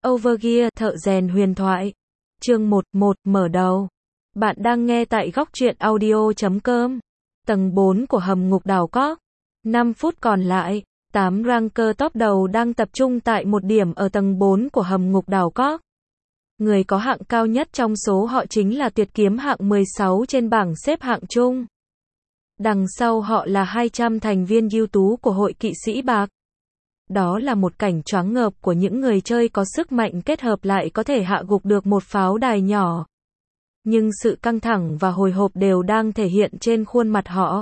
Overgear, thợ rèn huyền thoại. Chương 11, mở đầu. Bạn đang nghe tại góc truyện audio.com. Tầng 4 của hầm ngục đào cóc. 5 phút còn lại, 8 ranker top đầu đang tập trung tại một điểm ở tầng 4 của hầm ngục đào cóc. Người có hạng cao nhất trong số họ chính là Tuyệt Kiếm hạng 16 trên bảng xếp hạng chung. Đằng sau họ là 200 thành viên ưu tú của hội kỵ sĩ bạc. Đó là một cảnh choáng ngợp của những người chơi có sức mạnh kết hợp lại có thể hạ gục được một pháo đài nhỏ. Nhưng sự căng thẳng và hồi hộp đều đang thể hiện trên khuôn mặt họ.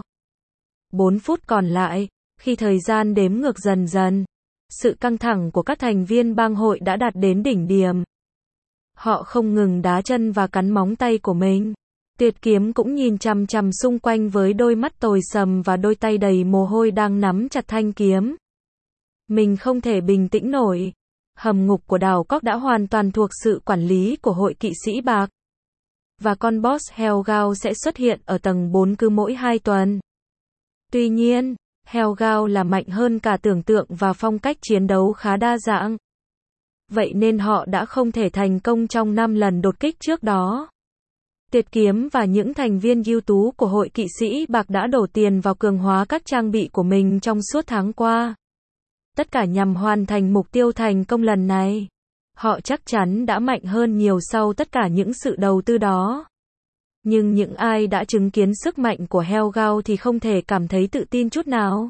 4 phút còn lại, khi thời gian đếm ngược dần dần, sự căng thẳng của các thành viên bang hội đã đạt đến đỉnh điểm. Họ không ngừng đá chân và cắn móng tay của mình. Tuyệt Kiếm cũng nhìn chằm chằm xung quanh với đôi mắt tối sầm và đôi tay đầy mồ hôi đang nắm chặt thanh kiếm. Mình không thể bình tĩnh nổi. Hầm ngục của đào cóc đã hoàn toàn thuộc sự quản lý của hội kỵ sĩ bạc. Và con boss Hellgao sẽ xuất hiện ở tầng 4 cứ mỗi 2 tuần. Tuy nhiên, Hellgao là mạnh hơn cả tưởng tượng và phong cách chiến đấu khá đa dạng. Vậy nên họ đã không thể thành công trong 5 lần đột kích trước đó. Tuyệt Kiếm và những thành viên ưu tú của hội kỵ sĩ bạc đã đổ tiền vào cường hóa các trang bị của mình trong suốt tháng qua. Tất cả nhằm hoàn thành mục tiêu thành công lần này. Họ chắc chắn đã mạnh hơn nhiều sau tất cả những sự đầu tư đó. Nhưng những ai đã chứng kiến sức mạnh của Hellgao thì không thể cảm thấy tự tin chút nào.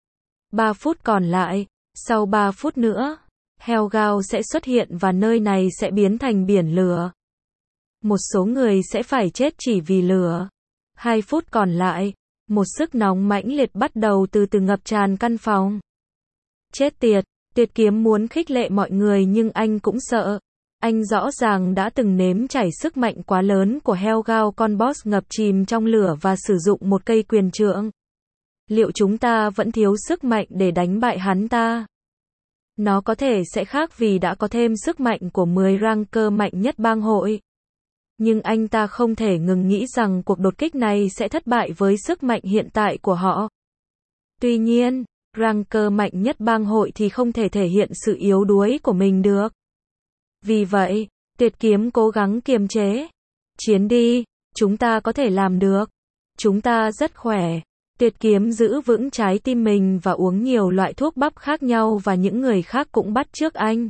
3 phút còn lại, sau 3 phút nữa, Hellgao sẽ xuất hiện và nơi này sẽ biến thành biển lửa. Một số người sẽ phải chết chỉ vì lửa. 2 phút còn lại, một sức nóng mãnh liệt bắt đầu từ từ ngập tràn căn phòng. Chết tiệt, Tuyệt Kiếm muốn khích lệ mọi người nhưng anh cũng sợ. Anh rõ ràng đã từng nếm trải sức mạnh quá lớn của Hellgao, con boss ngập chìm trong lửa và sử dụng một cây quyền trượng. Liệu chúng ta vẫn thiếu sức mạnh để đánh bại hắn ta? Nó có thể sẽ khác vì đã có thêm sức mạnh của 10 ranker mạnh nhất bang hội. Nhưng anh ta không thể ngừng nghĩ rằng cuộc đột kích này sẽ thất bại với sức mạnh hiện tại của họ. Tuy nhiên, ranker mạnh nhất bang hội thì không thể thể hiện sự yếu đuối của mình được. Vì vậy, Tuyệt Kiếm cố gắng kiềm chế. Chiến đi, chúng ta có thể làm được. Chúng ta rất khỏe. Tuyệt Kiếm giữ vững trái tim mình và uống nhiều loại thuốc bắp khác nhau và những người khác cũng bắt chước anh.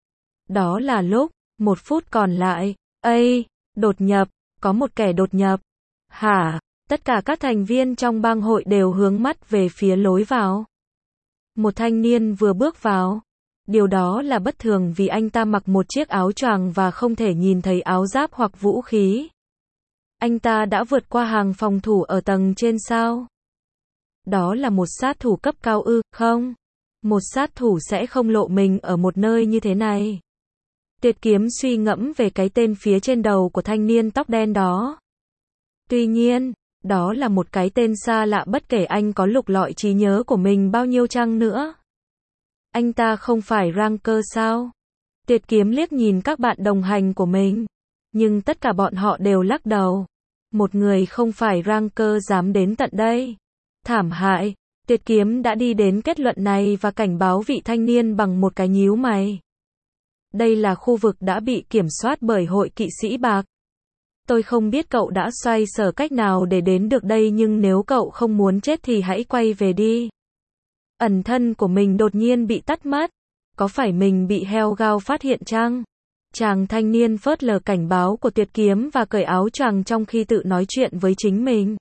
Đó là lúc, 1 phút còn lại. Ây, đột nhập, có một kẻ đột nhập. Hả? Tất cả các thành viên trong bang hội đều hướng mắt về phía lối vào. Một thanh niên vừa bước vào. Điều đó là bất thường vì anh ta mặc một chiếc áo choàng và không thể nhìn thấy áo giáp hoặc vũ khí. Anh ta đã vượt qua hàng phòng thủ ở tầng trên sao? Đó là một sát thủ cấp cao ư? Không. Một sát thủ sẽ không lộ mình ở một nơi như thế này. Tuyệt Kiếm suy ngẫm về cái tên phía trên đầu của thanh niên tóc đen đó. Tuy nhiên, đó là một cái tên xa lạ bất kể anh có lục lọi trí nhớ của mình bao nhiêu chăng nữa. Anh ta không phải ranker sao? Tuyệt Kiếm liếc nhìn các bạn đồng hành của mình. Nhưng tất cả bọn họ đều lắc đầu. Một người không phải ranker dám đến tận đây. Thảm hại. Tuyệt Kiếm đã đi đến kết luận này và cảnh báo vị thanh niên bằng một cái nhíu mày. Đây là khu vực đã bị kiểm soát bởi hội kỵ sĩ bạc. Tôi không biết cậu đã xoay sở cách nào để đến được đây nhưng nếu cậu không muốn chết thì hãy quay về đi. Ẩn thân của mình đột nhiên bị tắt mất. Có phải mình bị Hellgao phát hiện chăng? Chàng thanh niên phớt lờ cảnh báo của Tuyệt Kiếm và cởi áo choàng trong khi tự nói chuyện với chính mình.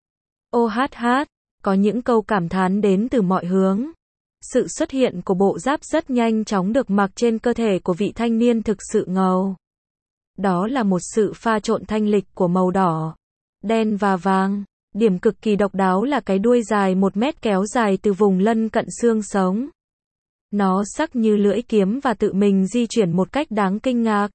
Ô hát hát, có những câu cảm thán đến từ mọi hướng. Sự xuất hiện của bộ giáp rất nhanh chóng được mặc trên cơ thể của vị thanh niên thực sự ngầu. Đó là một sự pha trộn thanh lịch của màu đỏ, đen và vàng. Điểm cực kỳ độc đáo là cái đuôi dài 1 mét kéo dài từ vùng lân cận xương sống. Nó sắc như lưỡi kiếm và tự mình di chuyển một cách đáng kinh ngạc.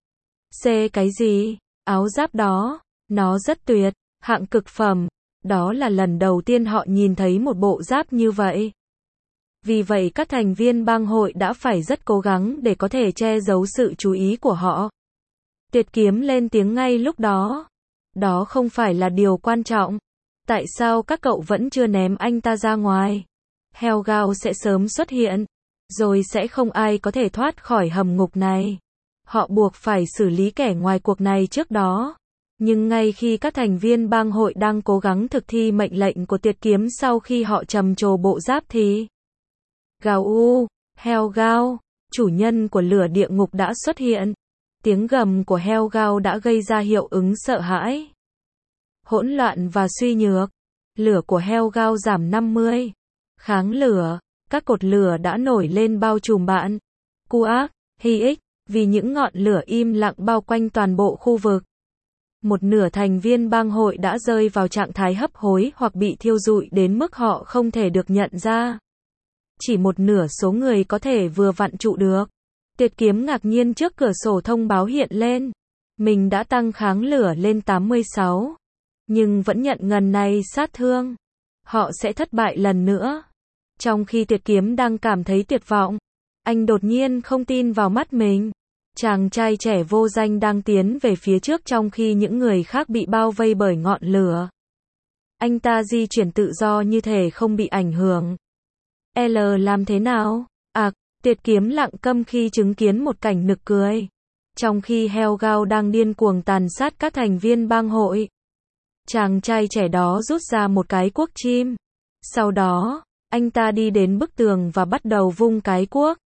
Cái gì? Áo giáp đó, nó rất tuyệt, hạng cực phẩm. Đó là lần đầu tiên họ nhìn thấy một bộ giáp như vậy. Vì vậy các thành viên bang hội đã phải rất cố gắng để có thể che giấu sự chú ý của họ. Tuyệt Kiếm lên tiếng ngay lúc đó. Đó không phải là điều quan trọng. Tại sao các cậu vẫn chưa ném anh ta ra ngoài? Hellgao sẽ sớm xuất hiện. Rồi sẽ không ai có thể thoát khỏi hầm ngục này. Họ buộc phải xử lý kẻ ngoài cuộc này trước đó. Nhưng ngay khi các thành viên bang hội đang cố gắng thực thi mệnh lệnh của Tiệt Kiếm sau khi họ trầm trồ bộ giáp thì Gào u, Helgao, chủ nhân của lửa địa ngục đã xuất hiện. Tiếng gầm của Helgao đã gây ra hiệu ứng sợ hãi, hỗn loạn và suy nhược. Lửa của Helgao giảm 50. Kháng lửa, các cột lửa đã nổi lên bao trùm bạn. Kuak, Hix, vì những ngọn lửa im lặng bao quanh toàn bộ khu vực. Một nửa thành viên bang hội đã rơi vào trạng thái hấp hối hoặc bị thiêu rụi đến mức họ không thể được nhận ra. Chỉ một nửa số người có thể vừa vặn trụ được. Tiệt Kiếm ngạc nhiên trước cửa sổ thông báo hiện lên. Mình đã tăng kháng lửa lên 86. Nhưng vẫn nhận ngần này sát thương. Họ sẽ thất bại lần nữa. Trong khi Tiệt Kiếm đang cảm thấy tuyệt vọng, anh đột nhiên không tin vào mắt mình. Chàng trai trẻ vô danh đang tiến về phía trước trong khi những người khác bị bao vây bởi ngọn lửa. Anh ta di chuyển tự do như thể không bị ảnh hưởng. L làm thế nào? Tiệt Kiếm lặng câm khi chứng kiến một cảnh nực cười. Trong khi Helgao đang điên cuồng tàn sát các thành viên bang hội, chàng trai trẻ đó rút ra một cái cuốc chim. Sau đó, anh ta đi đến bức tường và bắt đầu vung cái cuốc.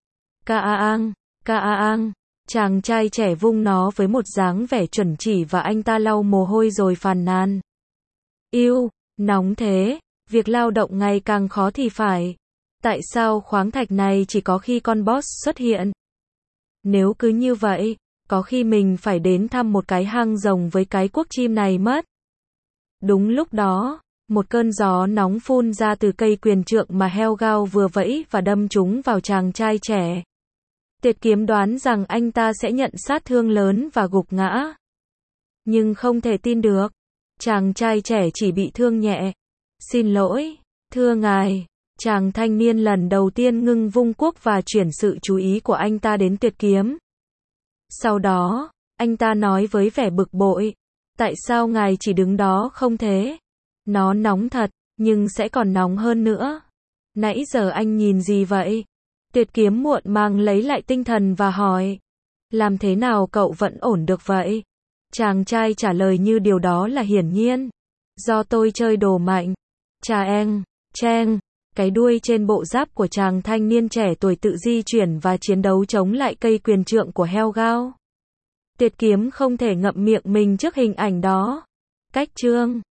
Kaang, Kaang. Chàng trai trẻ vung nó với một dáng vẻ chuẩn chỉ và anh ta lau mồ hôi rồi phàn nàn. Yêu, nóng thế, việc lao động ngày càng khó thì phải. Tại sao khoáng thạch này chỉ có khi con boss xuất hiện? Nếu cứ như vậy, có khi mình phải đến thăm một cái hang rồng với cái cuốc chim này mất. Đúng lúc đó, một cơn gió nóng phun ra từ cây quyền trượng mà Helgao vừa vẫy và đâm trúng vào chàng trai trẻ. Tiệt Kiếm đoán rằng anh ta sẽ nhận sát thương lớn và gục ngã. Nhưng không thể tin được. Chàng trai trẻ chỉ bị thương nhẹ. Xin lỗi, thưa ngài. Chàng thanh niên lần đầu tiên ngưng vung cuốc và chuyển sự chú ý của anh ta đến Tiệt Kiếm. Sau đó, anh ta nói với vẻ bực bội. Tại sao ngài chỉ đứng đó không thế? Nó nóng thật, nhưng sẽ còn nóng hơn nữa. Nãy giờ anh nhìn gì vậy? Tiệt Kiếm muộn màng lấy lại tinh thần và hỏi. Làm thế nào cậu vẫn ổn được vậy? Chàng trai trả lời như điều đó là hiển nhiên. Do tôi chơi đồ mạnh. Cheng. Cái đuôi trên bộ giáp của chàng thanh niên trẻ tuổi tự di chuyển và chiến đấu chống lại cây quyền trượng của Helgao. Tiệt Kiếm không thể ngậm miệng mình trước hình ảnh đó. Cách chương